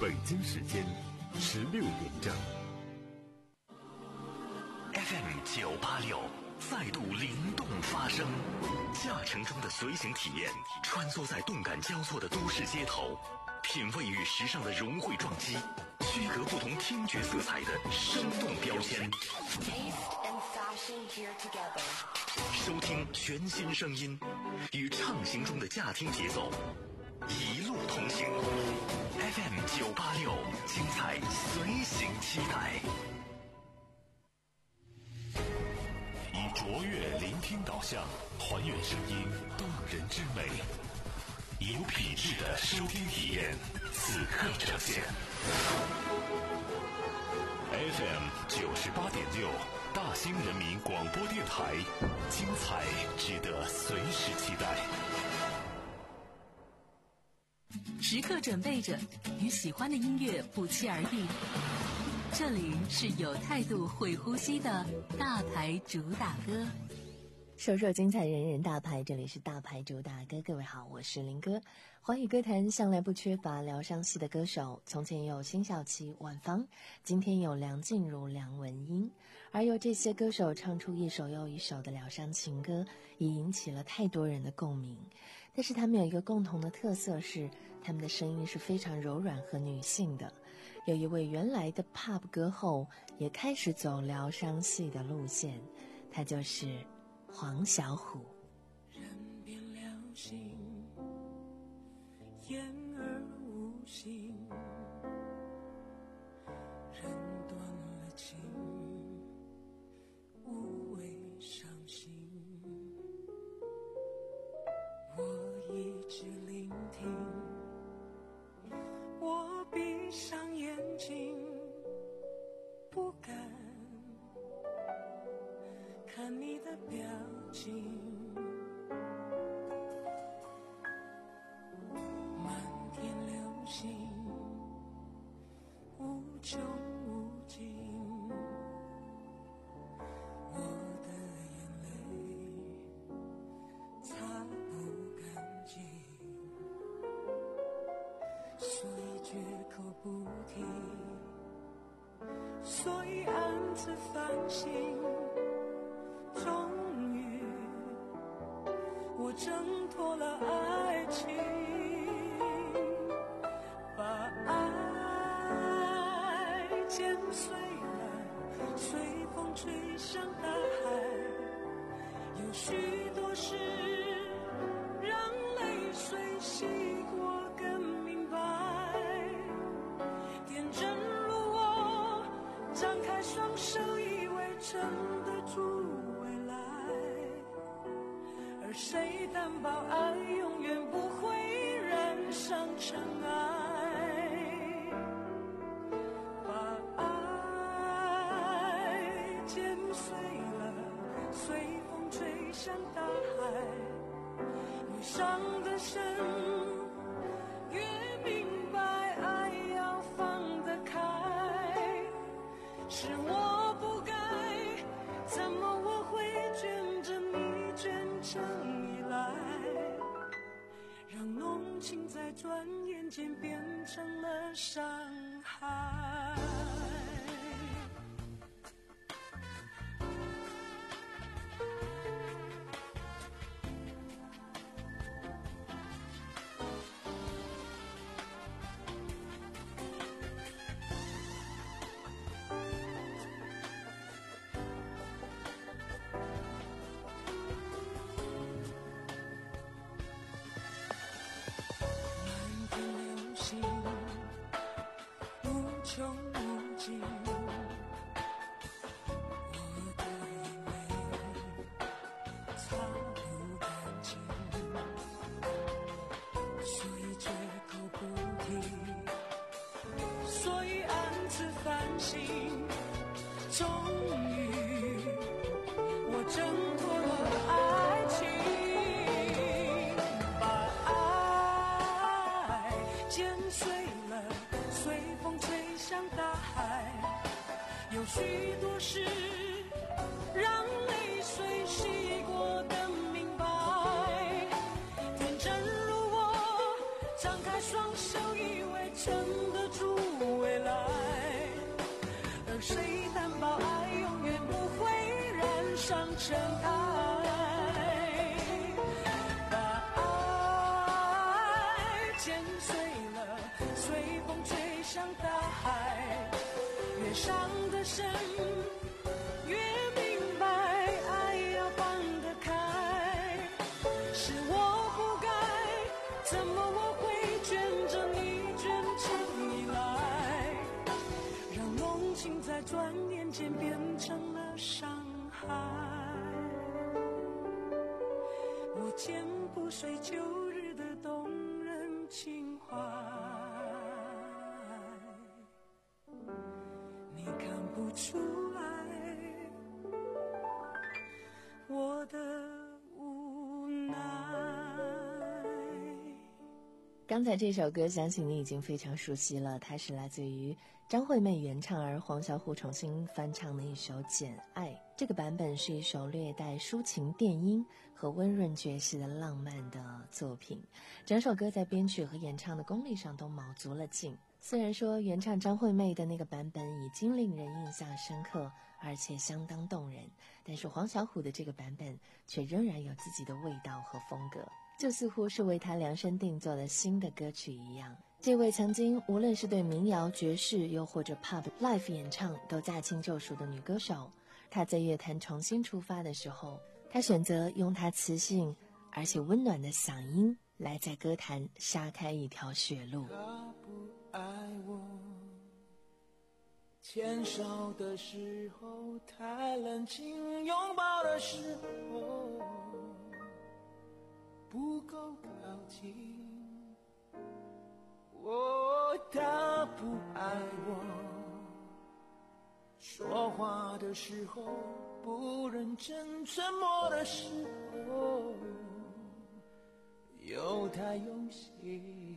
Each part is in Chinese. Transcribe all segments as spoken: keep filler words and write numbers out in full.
北京时间十六点整。 F M 九八六再度灵动发声，驾乘中的随行体验，穿梭在动感交错的都市街头，品味与时尚的融汇撞击，区隔不同听觉色彩的生动标签。收听全新声音，与畅行中的驾听节奏，一路同行。F M 九八六，精彩随行期待。以卓越聆听导向，还原声音动人之美，有品质的收听体验，此刻呈现。F M 九十八点六，大兴人民广播电台，精彩值得随时期待。 时刻准备着，与喜欢的音乐不期而遇。这里是有态度、会呼吸的大牌主打歌。 首首精彩，人人大牌，这里是大牌主打歌。各位好，我是林哥。华语歌坛向来不缺乏疗伤系的歌手，从前有辛晓琪、婉芳，今天有梁静茹、梁文音。而由这些歌手唱出一首又一首的疗伤情歌，也引起了太多人的共鸣。但是他们有一个共同的特色，是他们的声音是非常柔软和女性的。有一位原来的 pop 歌后也开始走疗伤系的路线，他就是黄小琥。 人变了心，言而无信，人断了情，无谓伤心。我一直聆听，我闭上眼睛，不敢看你的表情，漫天流星，无穷无尽，我的眼泪擦不干净，所以绝口不提，所以暗自反省。终于我挣脱了爱情，把爱剪碎了，随风吹向大海。有许多事让泪水洗过更明白，天真如我，张开双手以为撑得住，谁担保爱永远不会染上尘埃？把爱剪碎了，随风吹向大海。越伤得深，越明白爱要放得开。是我不该，怎么我会卷着你卷成依赖，让浓情在转眼间变成了伤害。有许多事让泪水洗过的明白，天真如我，张开双手以为撑得住深爱，把爱剪碎了，随风吹向大海，越伤得深越明白，爱要放得开，是我不该，怎么我会卷着你卷成依赖，让浓情在转眼间变成了伤害，我剪不碎旧日的动人情怀，你看不出来我的无奈。 刚才这首歌相信你已经非常熟悉了，它是来自于张惠妹原唱而黄小琥重新翻唱的一首《简爱》。这个版本是一首略带抒情电音和温润爵士的浪漫的作品，整首歌在编曲和演唱的功力上都卯足了劲。虽然说原唱张惠妹的那个版本已经令人印象深刻而且相当动人，但是黄小琥的这个版本却仍然有自己的味道和风格，就似乎是为她量身定做的新的歌曲一样。这位曾经无论是对民谣、爵士又或者 pub live 演唱都驾轻就熟的女歌手，她在乐坛重新出发的时候，她选择用她磁性而且温暖的嗓音来在歌坛杀开一条血路。 他不爱我，牵手的时候太冷清，拥抱的时候不够靠近。哦，他不爱我，说话的时候不认真，沉默的时候又太用心。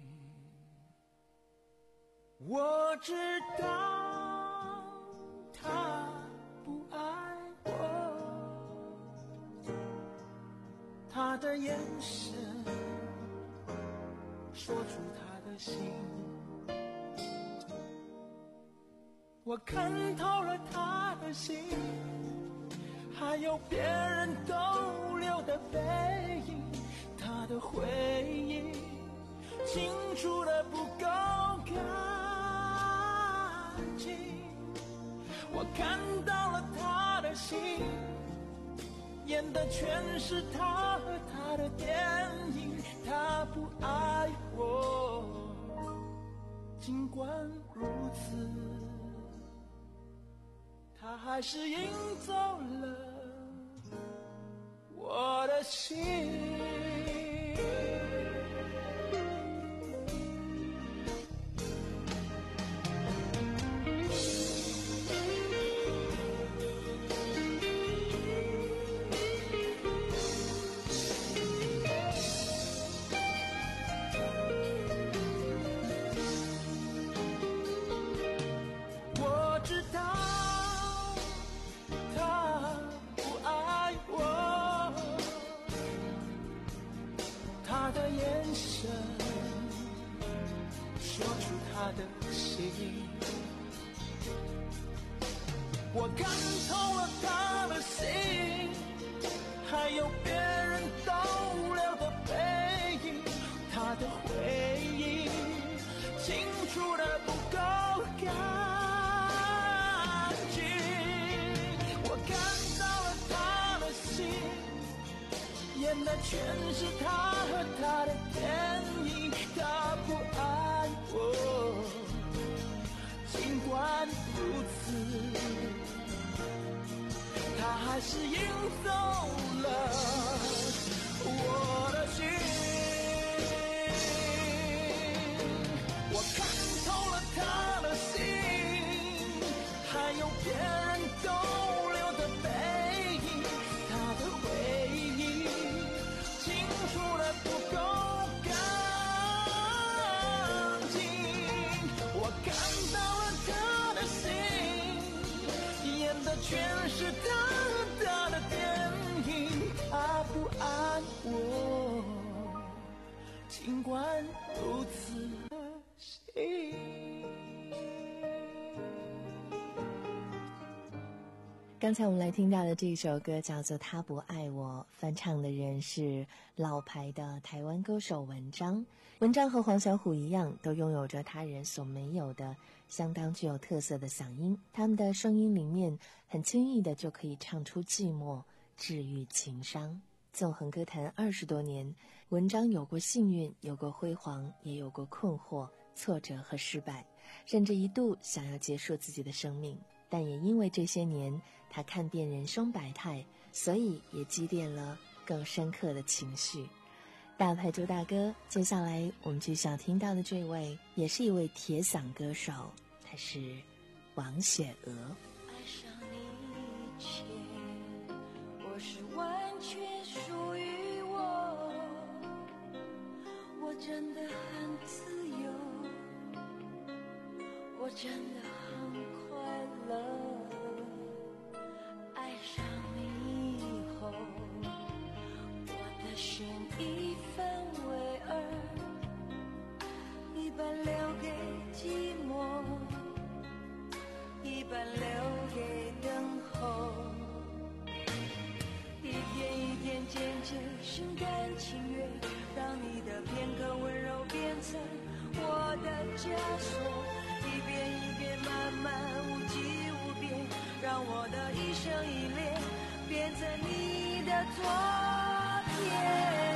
我知道他不爱我，他的眼神说出他的心，我看透了他的心，还有别人逗留的背影，他的回忆清楚的不够干净，我看到了他的心，演的全是他和他的电影，他不爱我，尽管如此，他还是赢走了我的心。我看透了他的心，还有别人逗留的背影，他的回忆清楚的不够干净，我看到了他的心，演的全是他和他的电影，他不爱我，尽管如此，他还是赢走了我的心。我看透了他的心，还有别人逗留的背影，他的回忆清楚的不够干刚才我们来听到的这首歌叫做《他不爱我》，翻唱的人是老牌的台湾歌手文章。文章和黄小琥一样，都拥有着他人所没有的相当具有特色的嗓音。他们的声音里面很轻易的就可以唱出寂寞，治愈情伤。纵横歌坛二十多年，文章有过幸运，有过辉煌，也有过困惑、挫折和失败，甚至一度想要结束自己的生命。但也因为这些年他看遍人生百态，所以也积淀了更深刻的情绪。大牌周大哥，接下来我们就想听到的这位也是一位铁嗓歌手，他是王雪娥。 爱上你以前，我是完全属于我，我真的很自由，我真的很快乐。爱上你以后，我的心一分为二，一半留给寂寞，一半留给等候，一天一天渐渐心甘情愿，让你的片刻温柔变成我的枷锁，一遍一遍慢慢无际无边，让我的一生一恋变成你的昨天。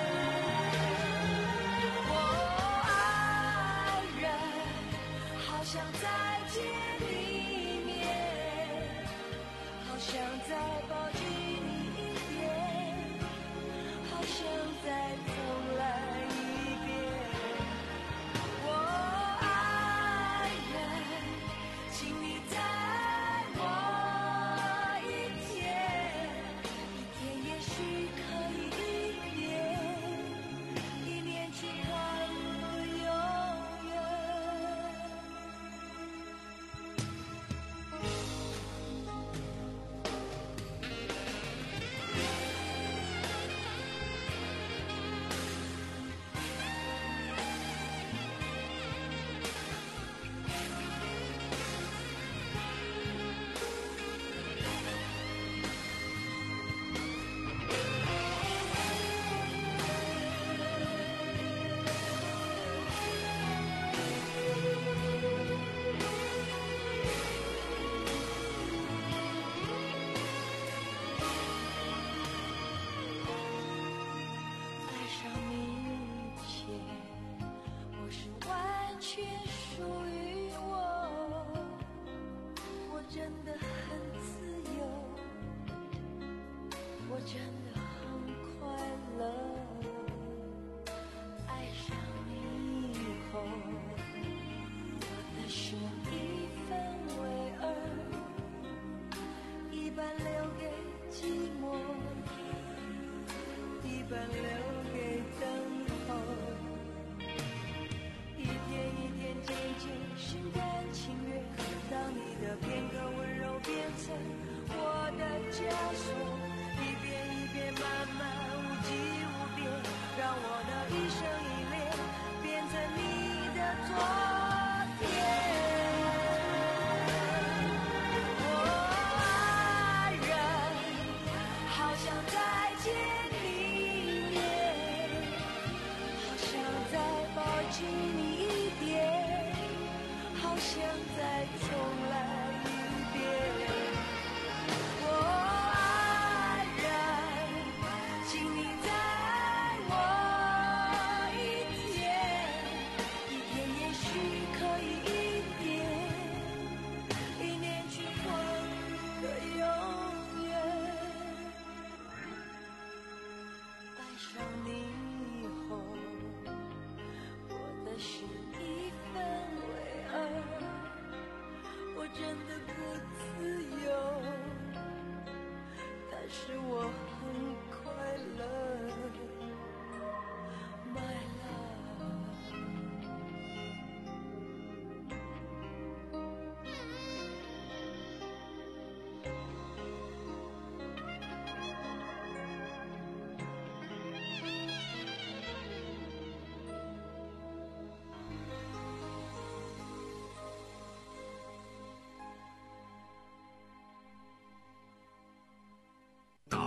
我爱人，好想再见一面，好想再抱紧你一点，好想再重来一遍。我爱人，请你载我一天，一天也许可以一年，一年却换不永远。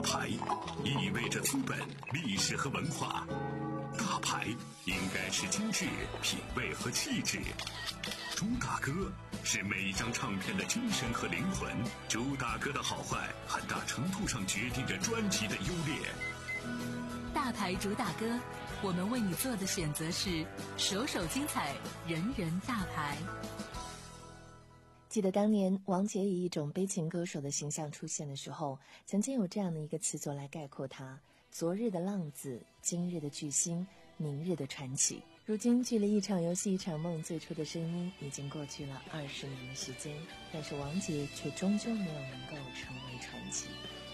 牌意味着资本、历史和文化，大牌应该是精致、品味和气质。朱大哥是每一张唱片的精神和灵魂，朱大哥的好坏很大程度上决定着专辑的优劣。 大牌主打歌，我们为你做的选择是首首精彩，人人大牌。 记得当年王杰以一种悲情歌手的形象出现的时候，曾经有这样的一个词作来概括他：昨日的浪子，今日的巨星，明日的传奇。如今距离一场游戏一场梦最初的声音已经过去了二十年的时间，但是王杰却终究没有能够成为传奇。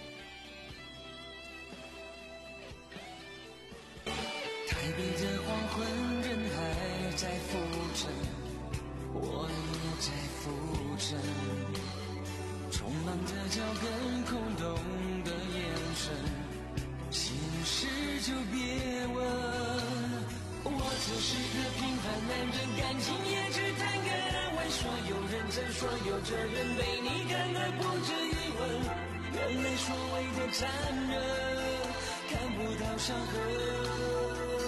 台北的黄昏，人还在浮沉，我也在浮沉，充满着脚跟空洞的眼神，心事就别问。我只是个平凡男人，感情也只谈个安稳，说有认真，说有责任，被你看得不止一吻。原来所谓的残忍，看不到伤痕。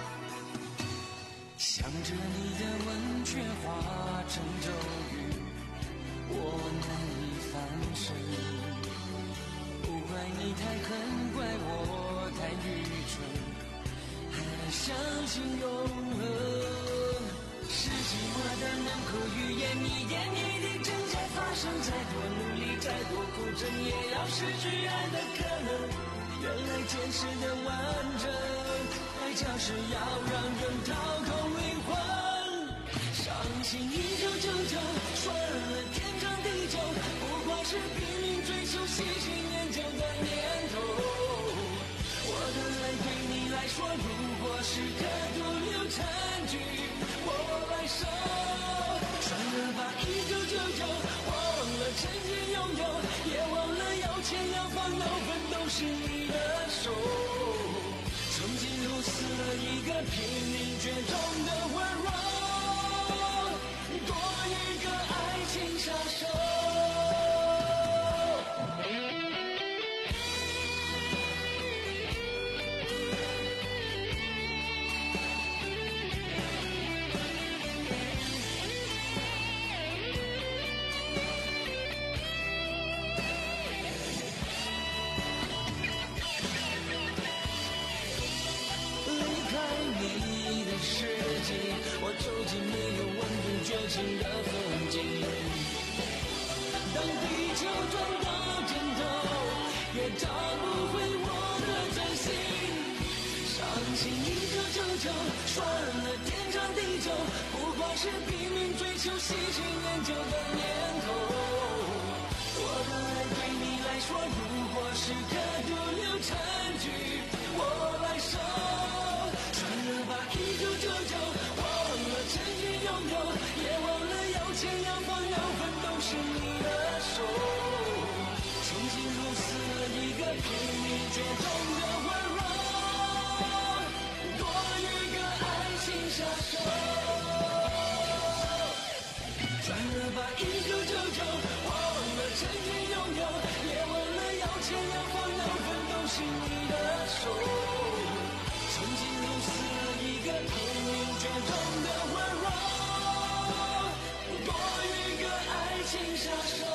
想着你的吻却化成咒语，我难以翻身。不怪你太狠，怪我太愚蠢，还相信永恒。是寂寞的能口语言，一点一滴正在发生，再多努力，再多苦撑，也要失去爱的可能。原来坚持的完整，爱就是要让人掏空灵魂。伤心一九九九，算了天长地久，不过是拼命追求喜新厌旧的念头。我的泪对你来说，如果是个毒瘤残局，我来收。算了吧，一九九九，忘了曾经拥有，也忘了要钱要房要分都是你的手。曾经如此了一个拼命绝种的温柔，多一个爱情杀手。我走进没有温度绝情的风景，当地球转到尽头，也找不回我的真心。伤心一九九九，算了天长地久，不过是拼命追求喜新厌旧的念头。我的爱对你来说，如果是个毒瘤残局，我来收。算了吧，一九九九。曾经拥有，也忘了要钱要房要分都是你的手。曾经如此了一个拼命绝种的温柔，多一个爱情杀手。算了吧，一九九九，忘了曾经拥有，也忘了要钱要房要分都是你的手。曾经如此了一个拼命绝种的温柔，多一个爱情杀手。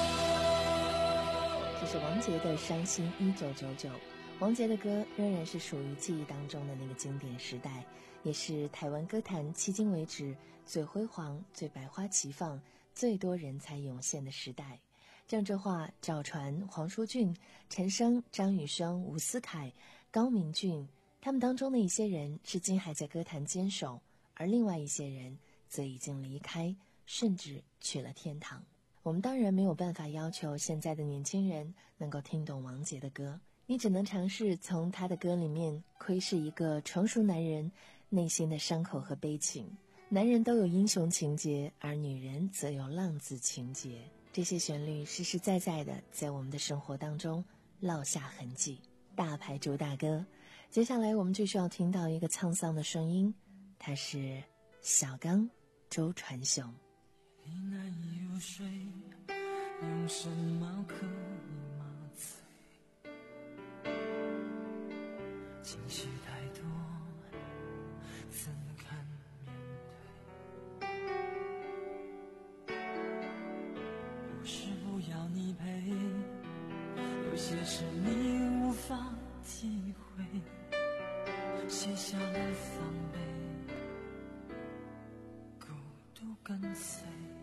这是王杰的《伤心一九九九》。王杰的歌仍然是属于记忆当中的那个经典时代，也是台湾歌坛迄今为止最辉煌、最百花齐放、最多人才涌现的时代。郑智化、赵传、黄舒骏、陈升、张雨生、伍思凯、高明骏，他们当中的一些人至今还在歌坛坚守，而另外一些人则已经离开，甚至去了天堂。我们当然没有办法要求现在的年轻人能够听懂王杰的歌，你只能尝试从他的歌里面窥视一个成熟男人内心的伤口和悲情。男人都有英雄情节，而女人则有浪子情节。这些旋律实实在在的在我们的生活当中烙下痕迹。大牌主打歌，接下来我们就需要听到一个沧桑的声音，他是小刚周传雄。 你难以入睡，用什么可以麻醉？ 情绪太多，怎堪面对？不是不要你陪，有些事你无法体会，卸下了防备，孤独跟随。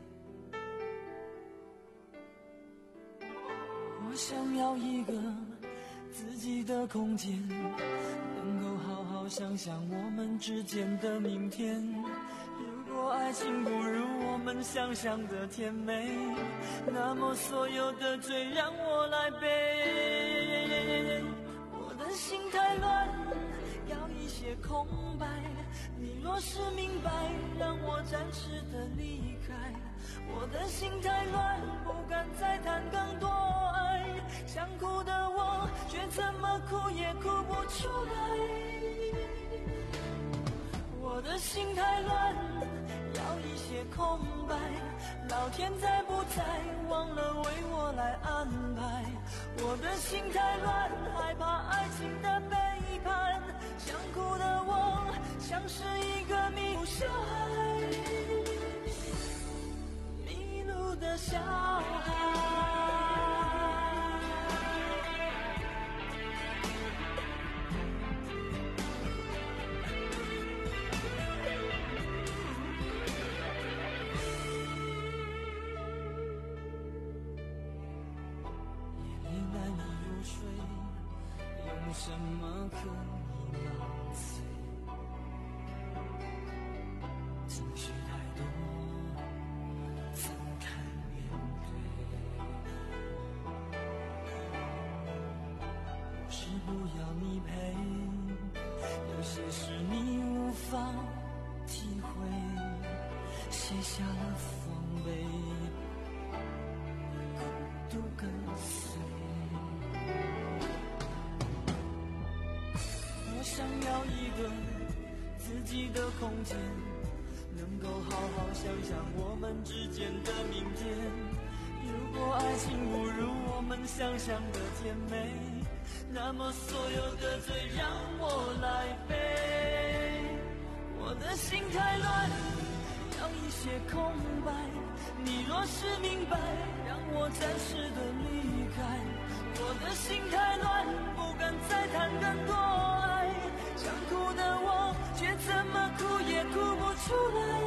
我想要一个自己的空间，能够好好想想我们之间的明天。如果爱情不如我们想象的甜美，那么所有的罪让我来背。我的心太乱，要一些空白，你若是明白，让我暂时的离开。我的心太乱，不敢再谈更多爱，想哭的我却怎么哭也哭不出来。我的心太乱，要一些空白，老天在不在忘了为我来安排。我的心太乱，害怕爱情的背叛，想哭的我像是一个迷路小孩，迷路的小孩。用什么可以浪费？情绪太多，怎堪面对？不是不要你陪，有些事你无法体会，卸下了防备，孤独跟随。我想要一个自己的空间，能够好好想想我们之间的明天。如果爱情不如我们想象的甜美，那么所有的罪让我来背。我的心太乱，要一些空白，你若是明白，让我暂时的离开。我的心太乱，不敢再谈更多爱，想哭的我却怎么哭也哭不出来。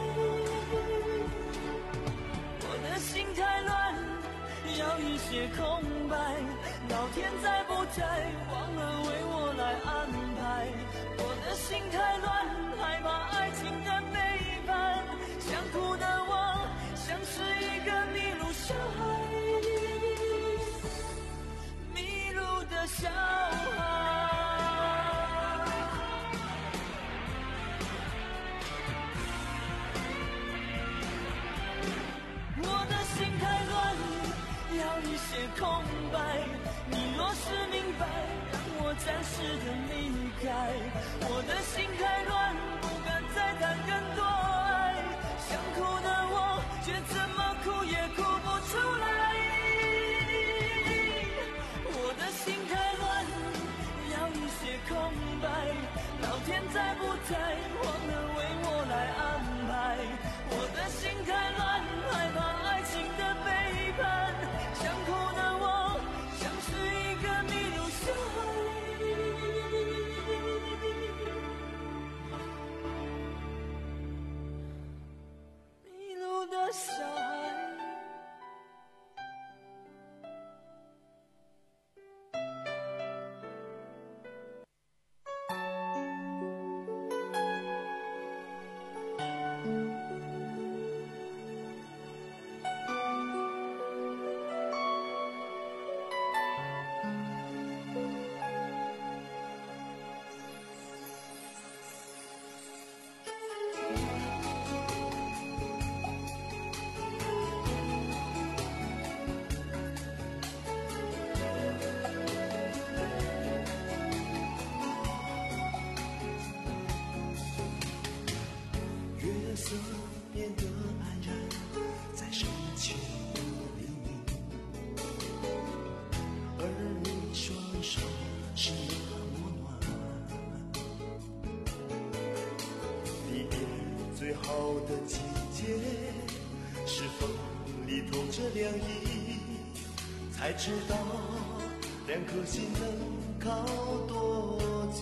我的心太乱，要一些空白，老天在不在忘了为我来安排。我的心太乱，害怕爱情的背叛，想哭的我像是一个迷路小孩，迷路的小孩。我的心太乱，要一些空白，你若是明白，让我暂时的离开。我的心太乱，不敢再谈更多爱，想哭的我却怎么哭也哭不出来。我的心太乱，要一些空白，老天在不在忘了为我来安排。我的心太乱，害怕爱情的背叛，想哭的我像是一个迷路小孩，迷路的小孩。 两意，才知道两颗心能靠多近。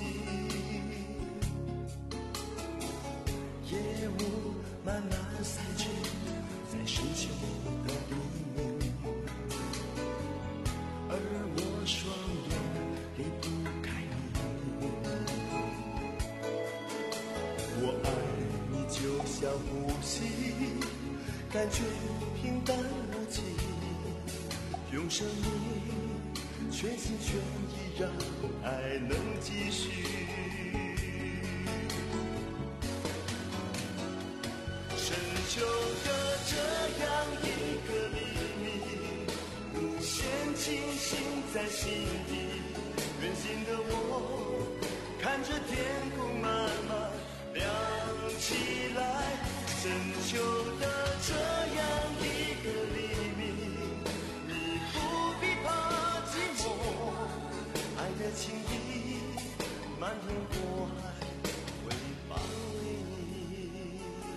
夜雾慢慢散去，在深秋的黎明，而我双眼离不开你。我爱你就像呼吸，感觉平淡无奇，用生命全心全意让爱能继续。深秋的这样一个黎明，无限清醒在心底，远行的我看着天空慢慢亮起来。深秋的这样一个黎明，你不必怕寂寞，爱的情意漫天过海会包围你。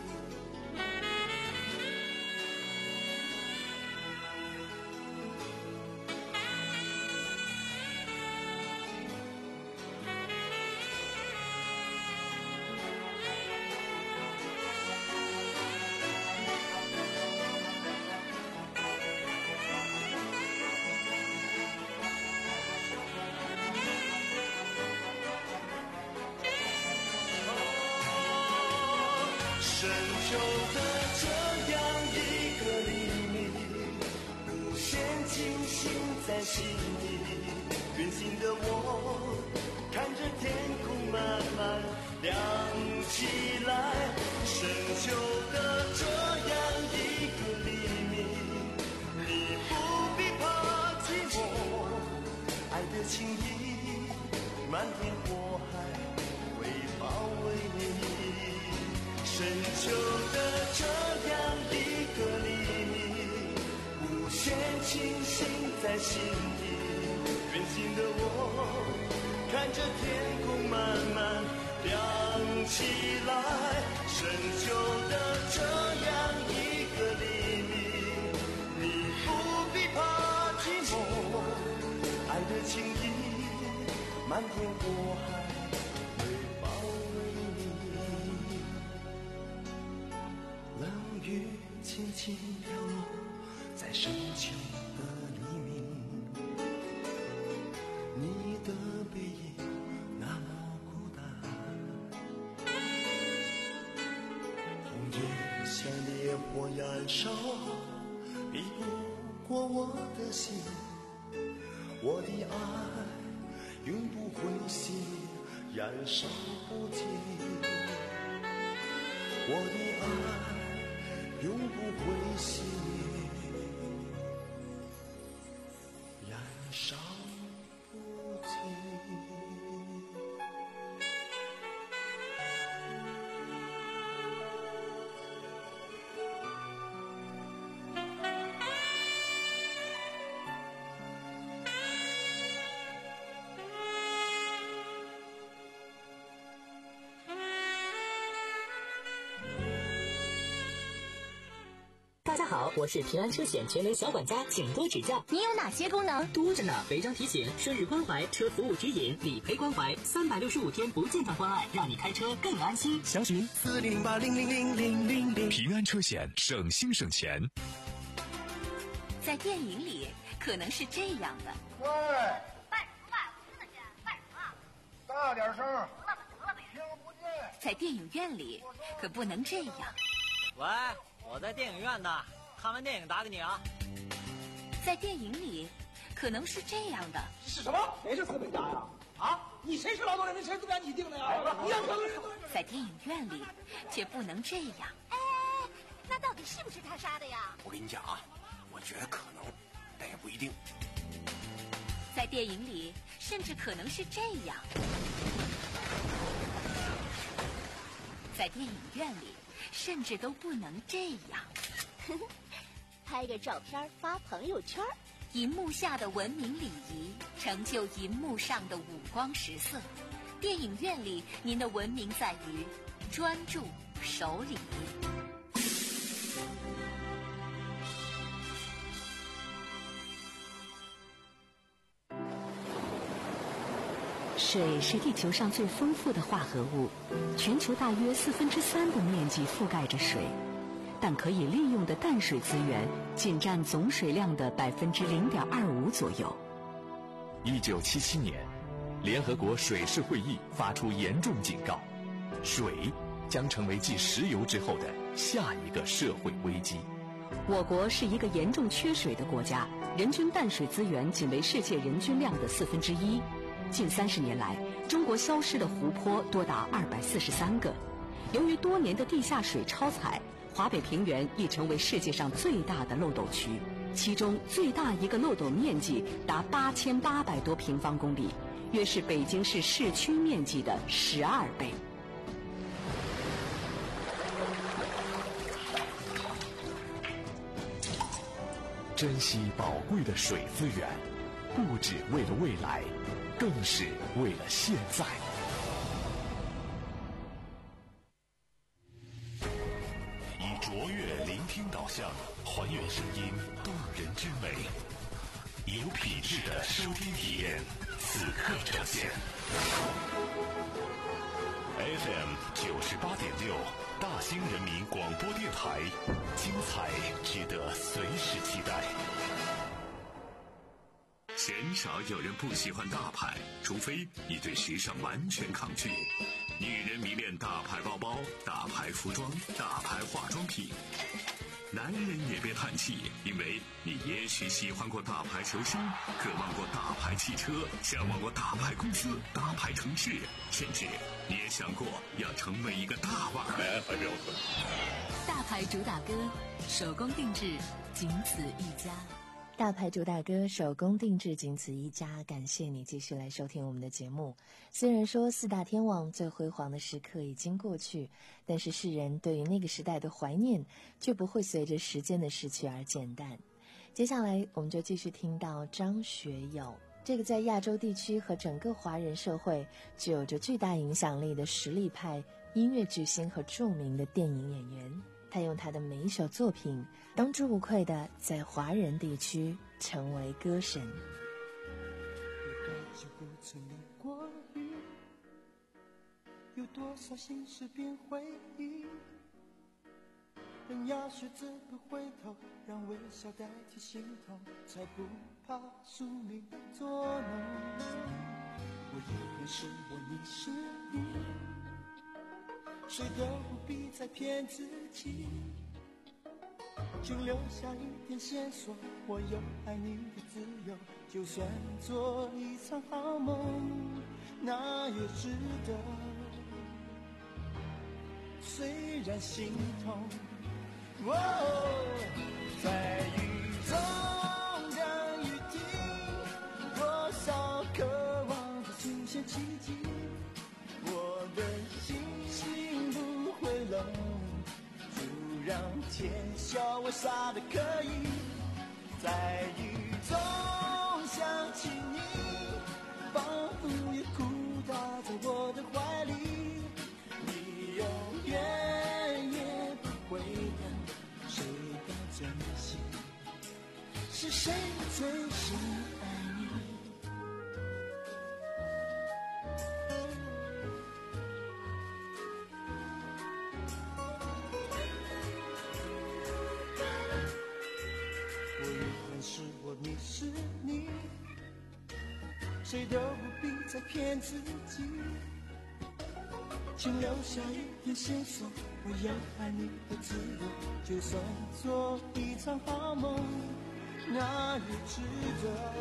深秋的这样一个黎明，无限清醒在心里，远行的我看着天空慢慢亮起来。深秋的这样一个黎明，你不必怕寂寞，爱的情意漫天火海会包围你。深秋的这样一个黎明，无限清醒在心底，远行的我看着天空慢慢亮起来。深秋的这样一个黎明，你不必怕寂寞，爱的情意漫天火海会包围你。冷雨轻轻飘落在深秋的黎明，你的背影那么孤单，红叶像烈火燃烧，逼不过我的心，我的爱永不会熄，燃烧不尽，我的爱永不会熄灭，燃烧不尽。 大家好，我是平安车险全能小管家，请多指教。 你有哪些功能？ 多着呢，违章提醒、生日关怀、车服务指引、理赔关怀，三百六十五天不间断关爱，让你开车更安心。 详询四零八零零零零零零。 平安车险，省心省钱。 在电影里可能是这样的。 喂，卖什么卖？我真的钱，卖什么？大点声。得了吧得了吧，听不见。 在电影院里可不能这样。 喂，我在电影院呢，看完电影打给你啊。 在电影里可能是这样的。 是什么？谁是资本家呀？啊，你谁是劳动人民？谁资本家你定的呀？你让劳动人民。 在电影院里却不能这样。 哎，那到底是不是他杀的呀？ 我跟你讲啊，我觉得可能，但也不一定。 在电影里甚至可能是这样。在电影院里甚至都不能这样。 拍个照片发朋友圈。 银幕下的文明礼仪，成就银幕上的五光十色。电影院里，您的文明在于专注、守礼。 水是地球上最丰富的化合物，全球大约四分之三的面积覆盖着水，但可以利用的淡水资源仅占总水量的百分之零点二五左右。 一九七七年，联合国水事会议发出严重警告，水将成为继石油之后的下一个社会危机。 我国是一个严重缺水的国家，人均淡水资源仅为世界人均量的四分之一。近三十年来，中国消失的湖泊多达二百四十三个。由于多年的地下水超采，华北平原已成为世界上最大的漏斗区，其中最大一个漏斗面积达八千八百多平方公里，约是北京市市区面积的十二倍。 珍惜宝贵的水资源，不只为了未来，更是为了现在。 以卓越聆听导向，还原声音动人之美，有品质的收听体验，此刻呈现。F M 九十八点六，大兴人民广播电台，精彩值得随时期待。 鲜少有人不喜欢大牌，除非你对时尚完全抗拒。女人迷恋大牌包包、大牌服装、大牌化妆品。男人也别叹气，因为你也许喜欢过大牌球星，渴望过大牌汽车，向往过大牌公司、大牌城市，甚至你也想过要成为一个大腕儿。 大牌主打歌，手工定制，仅此一家。 大牌主打歌，手工定制，仅此一家。感谢你继续来收听我们的节目。虽然说四大天王最辉煌的时刻已经过去，但是世人对于那个时代的怀念却不会随着时间的逝去而减淡。接下来我们就继续听到张学友，这个在亚洲地区和整个华人社会具有着巨大影响力的实力派音乐巨星和著名的电影演员。他用他的每一首作品当之无愧地在华人地区成为歌神。 有多久不曾淋过雨，有多少心事变回忆，人要学着不回头，让微笑代替心痛，才不怕宿命捉弄。我一边是我，你是你，谁都不必再骗自己，请留下一点线索，我有爱你的自由，就算做一场好梦，那也值得。虽然心痛，哦，在雨中让雨停，多少渴望着出现奇迹，我的心心不会冷，就让天笑我傻的可以，在雨中想起你，仿佛也哭倒在我的怀里，你永远也不会懂，谁该珍惜，是谁最深爱你。我永远是我，你是你，谁都不必再骗自己，请留下一点线索，我有爱你的自由，就算做一场好梦，那也值得。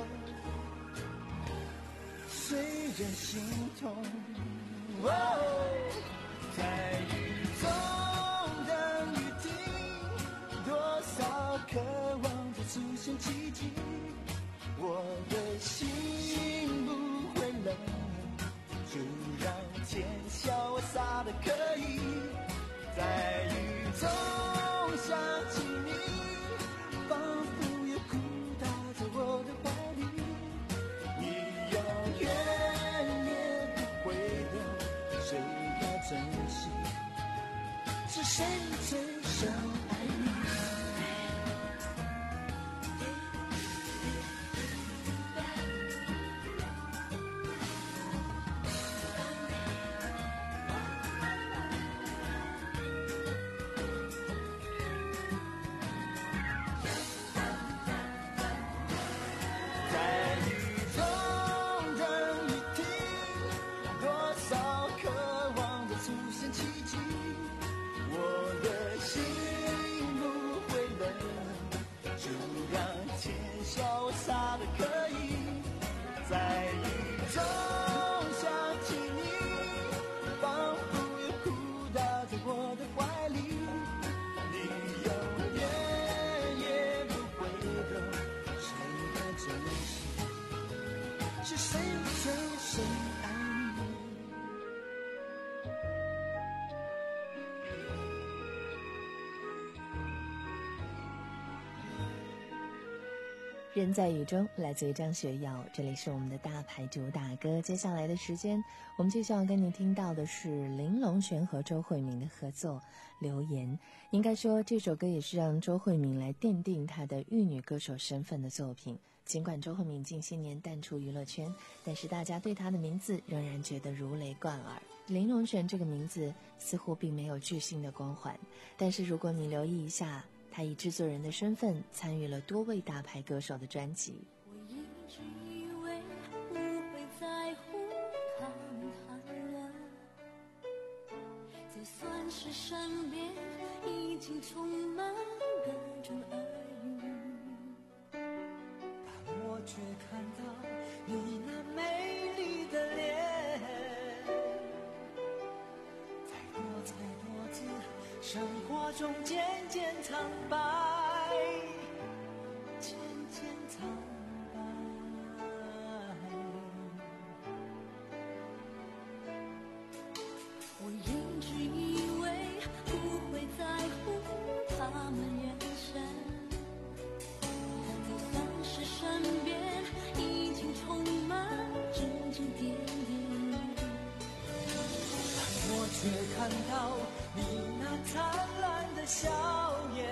虽然心痛，哦，在雨中等雨停，多少渴望着出现奇迹，我的心不会冷，就让天笑我傻的可以，在雨中想起你，仿佛也哭倒在我的怀里，你永远也不会懂，谁该珍惜，是谁最深爱你。 是深深深爱你。 人在雨中，来自于张学友，这里是我们的大牌主打歌。接下来的时间，我们继续要跟您听到的是林隆璇和周慧敏的合作《留言》。应该说，这首歌也是让周慧敏来奠定她的玉女歌手身份的作品。尽管周慧敏近些年淡出娱乐圈，但是大家对她的名字仍然觉得如雷贯耳。林隆璇这个名字似乎并没有巨星的光环，但是如果你留意一下，他以制作人的身份参与了多位大牌歌手的专辑。 我一直以为不会在乎看看了，就算是身边已经充满各种耳语， 但我却看到你那美丽的脸，在多彩多姿生活中渐渐苍白，渐渐苍白。 我一直以为不会在乎他们眼神，就算是身边已经充满指指点点， 但我却看到你那灿烂的笑颜，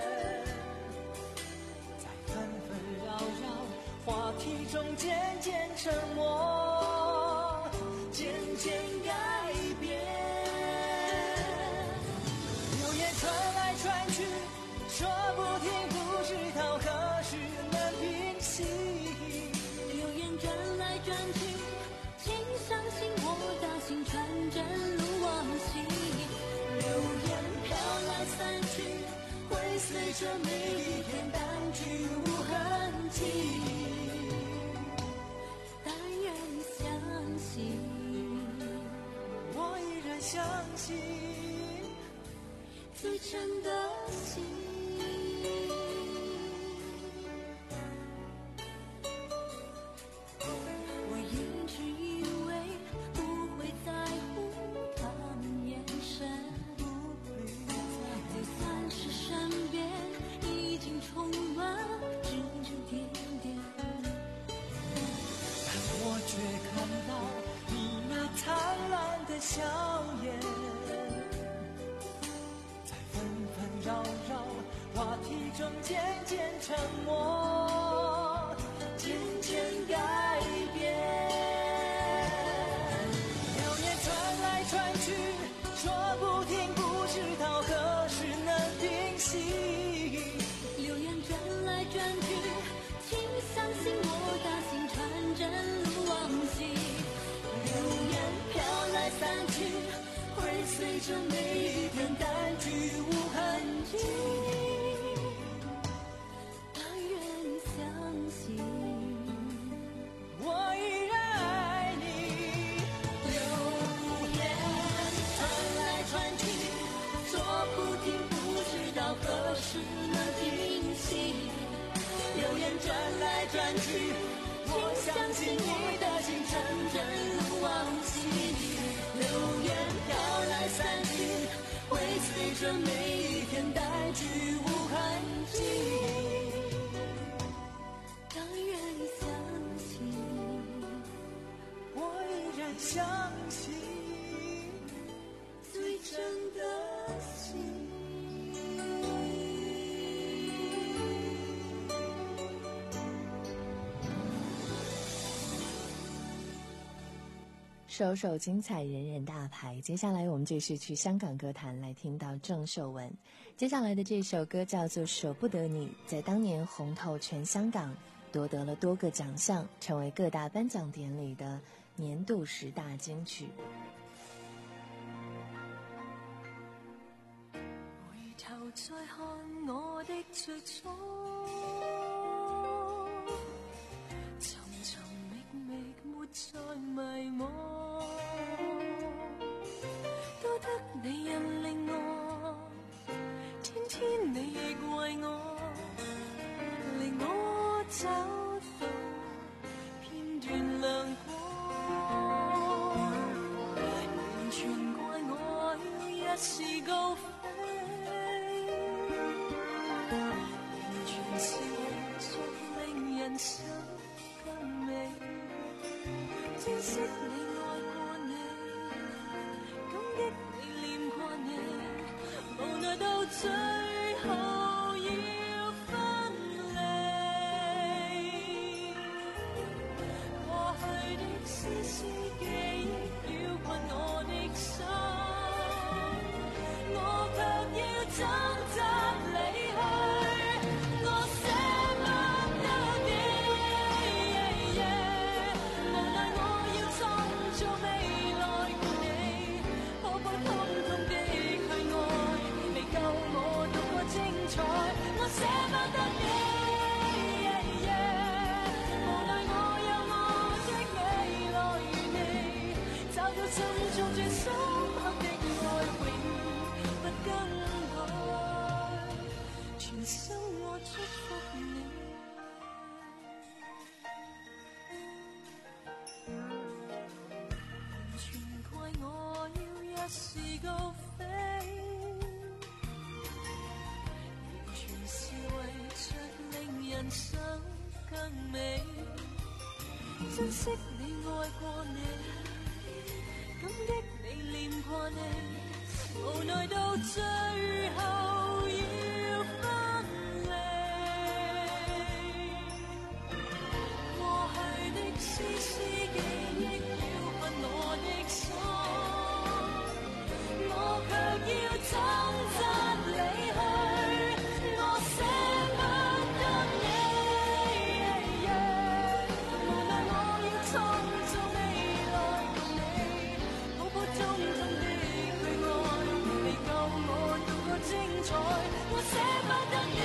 在纷纷扰扰话题中渐渐沉默，渐渐改变。流言传来传去，说不停，不知道何时能平息。 流言转来转去，请相信我大心传真如往昔。流言飘来散去，会随着每一天淡去无痕迹。但愿你相信， 我依然相信最真的心。我一直以为不会在乎他们眼神，就算是身边已经充满指指点点， 但我却看到你那灿烂的笑颜，在纷纷扰扰话题中渐渐沉默，渐渐改变。流言传来传去，说不停，不知道何时能平息。 流言转来转去，请相信我大心传真如往昔。流言飘来散去，会随着每一天淡去无痕迹。但愿你相信， 我依然爱你。 流言传来传去，说不停，不知道何时能平息。流言转来转去，我相信你的心纯真如往昔。流言飘来散去，会随着每一天淡去无痕迹。但愿你相信， 我依然相信最真的心。 首首精彩，人人大牌。接下来我们继续去香港歌坛来听到郑秀文。接下来的这首歌叫做《舍不得你》，在当年红透全香港，夺得了多个奖项，成为各大颁奖典礼的年度十大金曲。 回頭再看我的最初，尋尋覓覓沒再迷惘，多得你引領我，天天你亦為我，令我找到片段是為着令人生更美，珍惜你愛過你，感激你念過你，無奈到最後要分離。過去的絲絲記憶擾困我的心，我卻要掙扎離去，我捨不得你，無奈我要創造未來共你，普普通通的去愛，未夠我獨個精彩，我捨不得你，無奈我有我的未來與你，找到心中最深刻的愛，永不更改，全心我祝福你。全怪我要一時高飛，全是為着令人生更美，珍惜你愛過你，感激你念過你，無奈到最後要分離。過去的絲絲記憶擾困我的心，我卻要掙扎離去，我捨不得你，無奈我要創造未來共你，普普通通的去愛，未夠我獨個精彩，我捨不得你，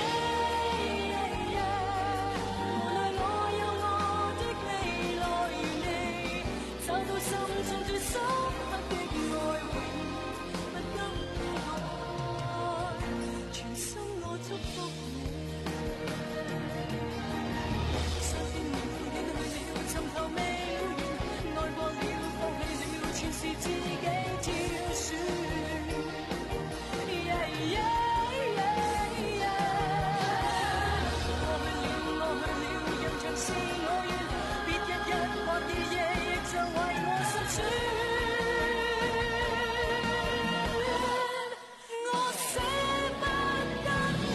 無奈我有我的未來與你，找到心中最深刻的愛，永不更改，全心我祝福你。傷天亂地去了，尋求未完，愛過了，放棄了，全是自己挑選。Yeah, yeah, yeah, yeah. 過去了，我去了，任像是我願，別日日或夜夜亦像為我心酸。我捨不得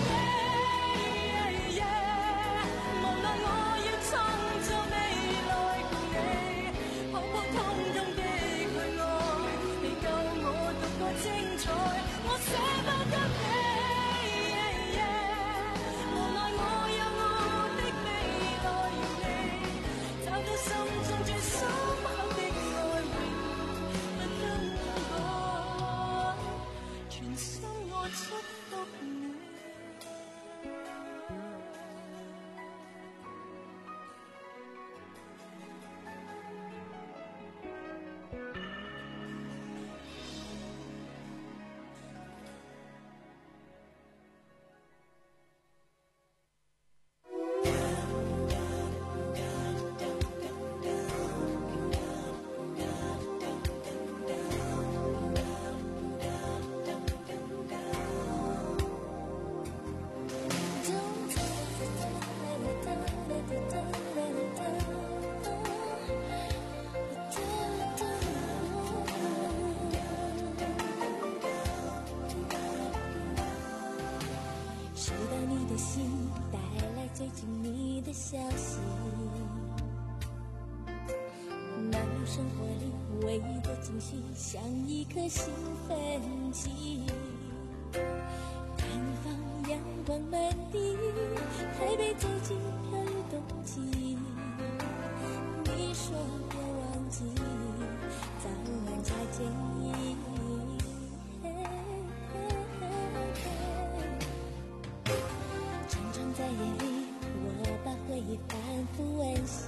你，無奈我要創造未來共你，普普通通的去愛，未夠我獨個精彩，我捨不得你，無奈我有我的未來與你，找到心中最深刻的愛，永不更改，全心我祝福你。 收到你的信，带来最近你的消息，忙碌生活里唯一的惊喜，像一颗兴奋剂，探访阳光满地，台北最近飘雨冬季，你说别忘记早晚加建议，常常在夜里我把回忆反复温习，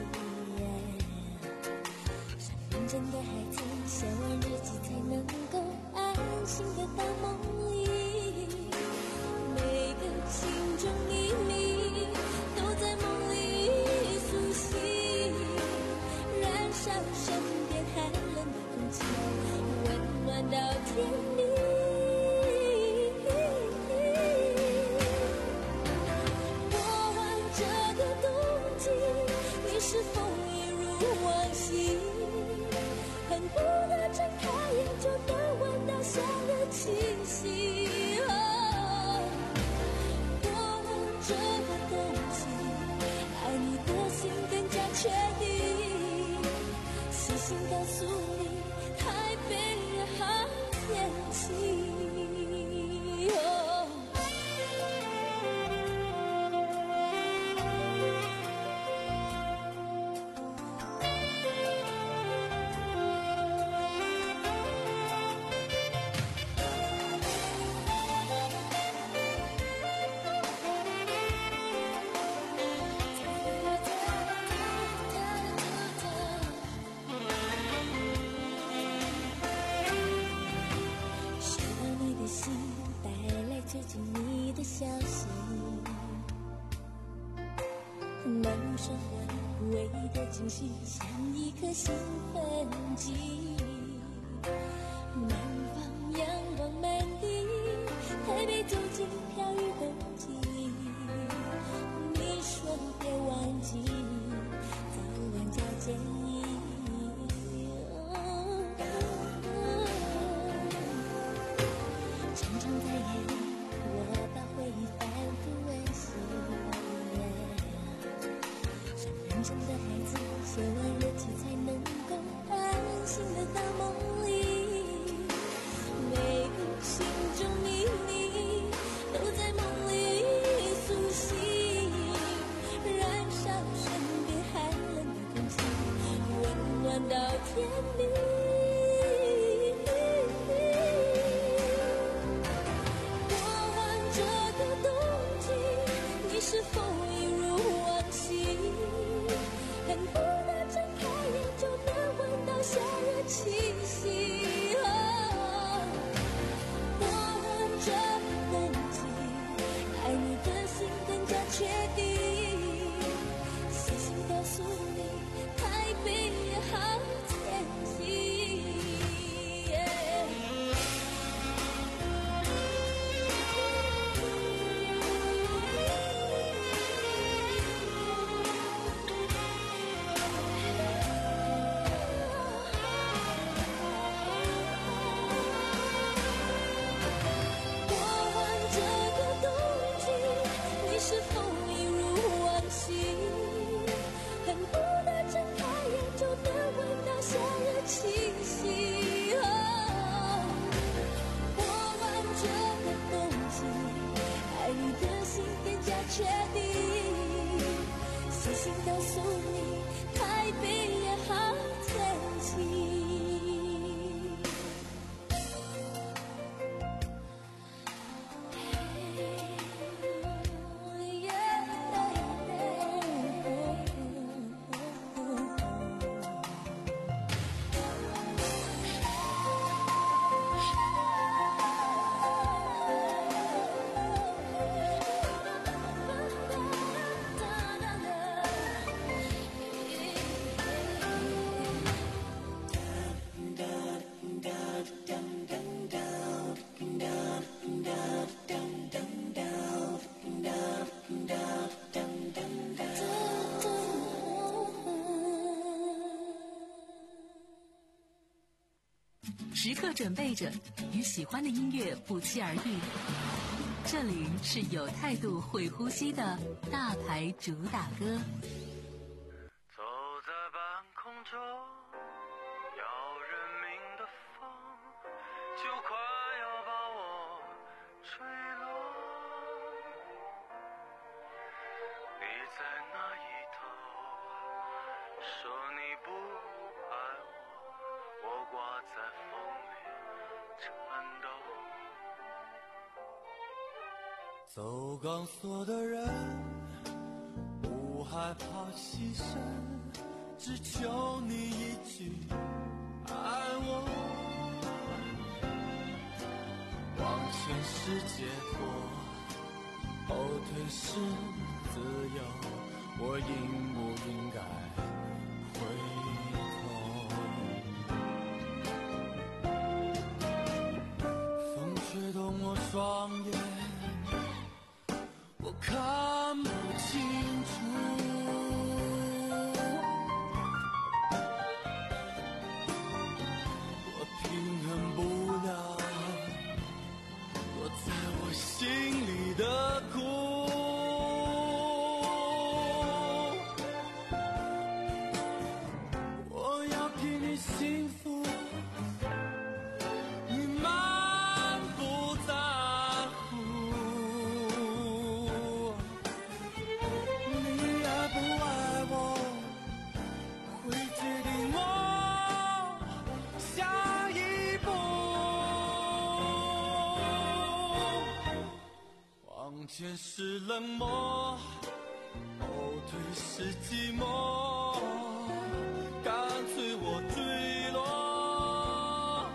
像认真的孩子写完日记才能够安心的到梦里，每个心中秘密都在梦里苏醒，燃烧身边寒冷的空气，温暖到天明。我这个冬季，爱你的心更加确定。细心告诉你，台北好天气。消息，漫入生活里唯一的惊喜，像一颗兴奋剂。南方阳光满地，台北走进飘雨冬季。你说别忘记，早晚交建议。常常在夜里。我把回忆反复温习，像认真的孩子，写完日记才能够安心的到梦里。每个心中秘密都在梦里苏醒，燃烧身边寒冷的空气，温暖到天明。是否一如往昔，恨不得睁开眼就能闻到夏日气息。哦，过完这个冬季，爱你的心更加确定。细心告诉你，台北也好天气。是否一如往昔，恨不得睁开眼就能闻到夏日气息。哦，过完这个冬季，爱你的心更加确定。细心告诉你，台北也好天气。 时刻准备着，与喜欢的音乐不期而遇。这里是有态度、会呼吸的大牌主打歌。 走在半空中，要人命的风，就快要把我吹落。你在那一头，说你不爱我，我挂在风里颤抖。走钢索的人，不害怕牺牲，只求你一句爱我。往前是解脱，后退是自由，我应不应该回头？风吹动我双眼，我看不清楚，我平衡不了躲在我心里的苦。 是冷漠，后退是寂寞，干脆我坠落。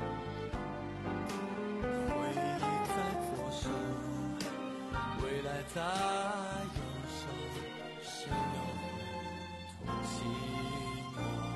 回忆在左手，未来在右手，谁又同情我？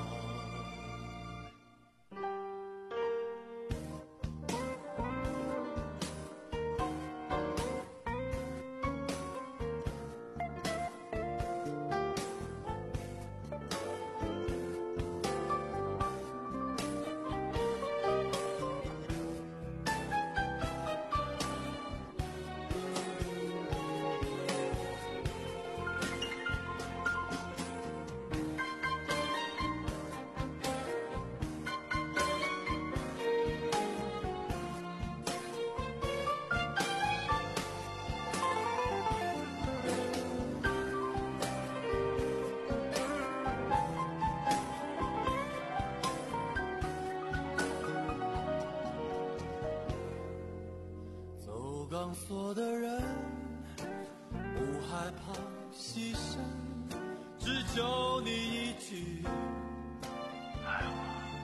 钢索的人不害怕牺牲，只求你一句爱我。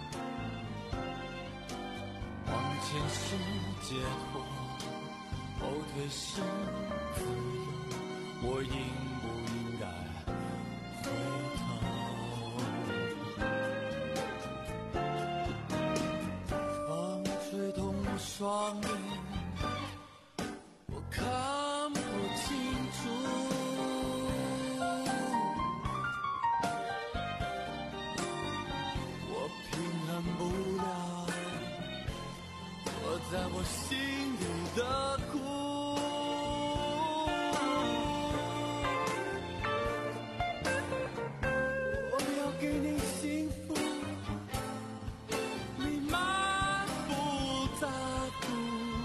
往前是解脱，后退是自由，我应不应该回头？风吹痛我双眼，看不清楚，我平衡不了我在我心里的苦。我要给你幸福，你满不在乎。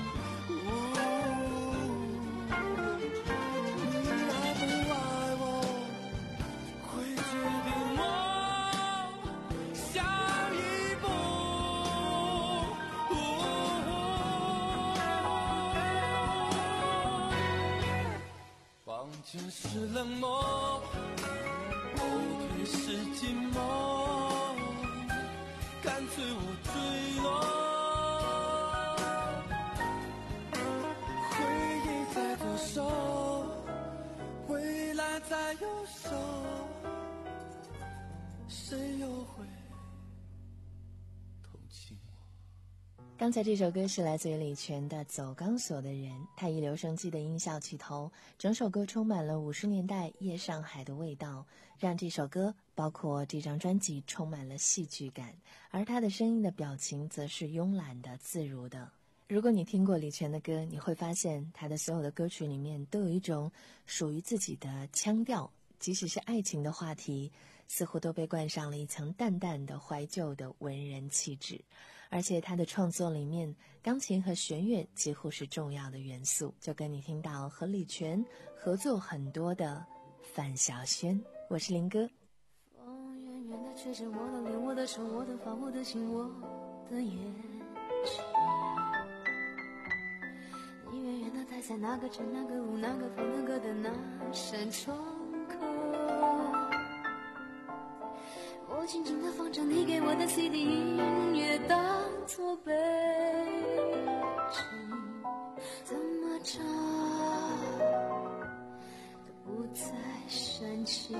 前是冷漠，后退是寂寞，干脆我坠落。回忆在左手，未来在右手，谁又会同情我？ 刚才这首歌是来自于李泉的《走钢索的人》，他以留声机的音效起头，整首歌充满了五十年代夜上海的味道，让这首歌包括这张专辑充满了戏剧感，而他的声音的表情则是慵懒的、自如的。如果你听过李泉的歌，你会发现他的所有的歌曲里面都有一种属于自己的腔调，即使是爱情的话题，似乎都被冠上了一层淡淡的怀旧的文人气质。而且他的创作里面，钢琴和弦乐几乎是重要的元素，就跟你听到和李泉合作很多的范晓萱。我是林哥。 风远远地吹着我的脸，我的手，我的发，我的心，我的眼睛。你远远地待在那个城，那个路，那个风，那个的那扇窗口。我静静地放着你给我的 C D 音乐，当作背景，怎么唱都不再煽情。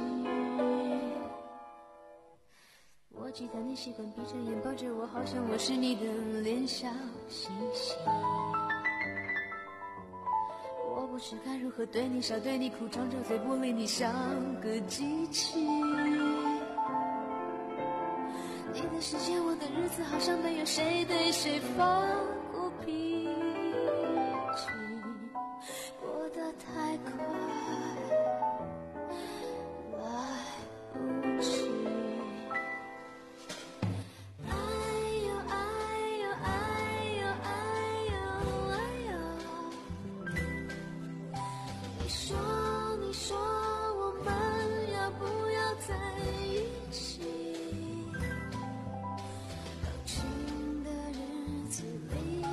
我记得你习惯闭着眼抱着我，好像我是你的脸小星星。我不知该如何对你笑对你哭，张着嘴不理你，像个机器。你的世界，我的日子，好像没有谁对谁发过脾气，过得太快，来不及。哎呦哎呦哎呦哎呦哎呦，你说你说我们要不要在一起？的日子里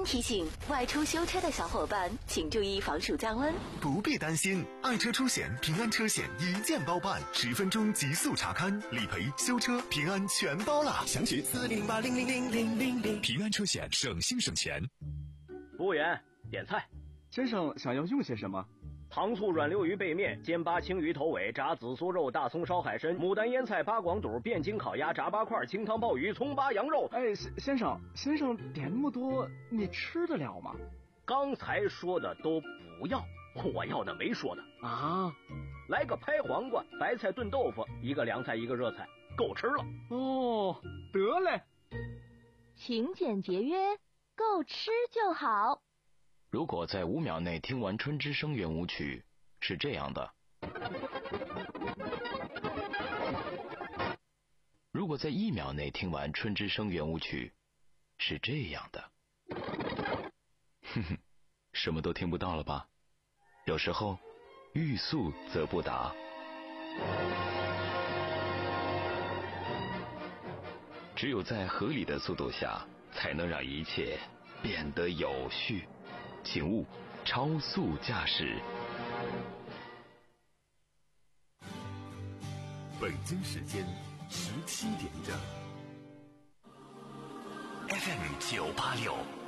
温提醒：外出修车的小伙伴，请注意防暑降温。 不必担心，爱车出险平安车险一键包办，十分钟极速查勘、理赔、修车，平安全包了。详询四零八零零零零零零。平安车险，省心省钱。 服务员，点菜。 先生想要用些什么？ 糖醋软溜鱼背面、煎八青鱼头尾、炸紫苏肉、大葱烧海参、牡丹腌菜、八广肚、汴京烤鸭、炸八块、清汤鲍鱼、葱八羊肉。 哎，先生，先生点那么多，你吃得了吗？ 刚才说的都不要，我要的没说的啊。 来个拍黄瓜、白菜炖豆腐，一个凉菜一个热菜，够吃了。 哦，得嘞。 勤俭节约，够吃就好。 如果在五秒内听完《春之声》圆舞曲，是这样的；如果在一秒内听完《春之声》圆舞曲，是这样的。哼哼，什么都听不到了吧？有时候，欲速则不达。只有在合理的速度下，才能让一切变得有序。请勿超速驾驶。 北京时间十七点整。 F M 九八六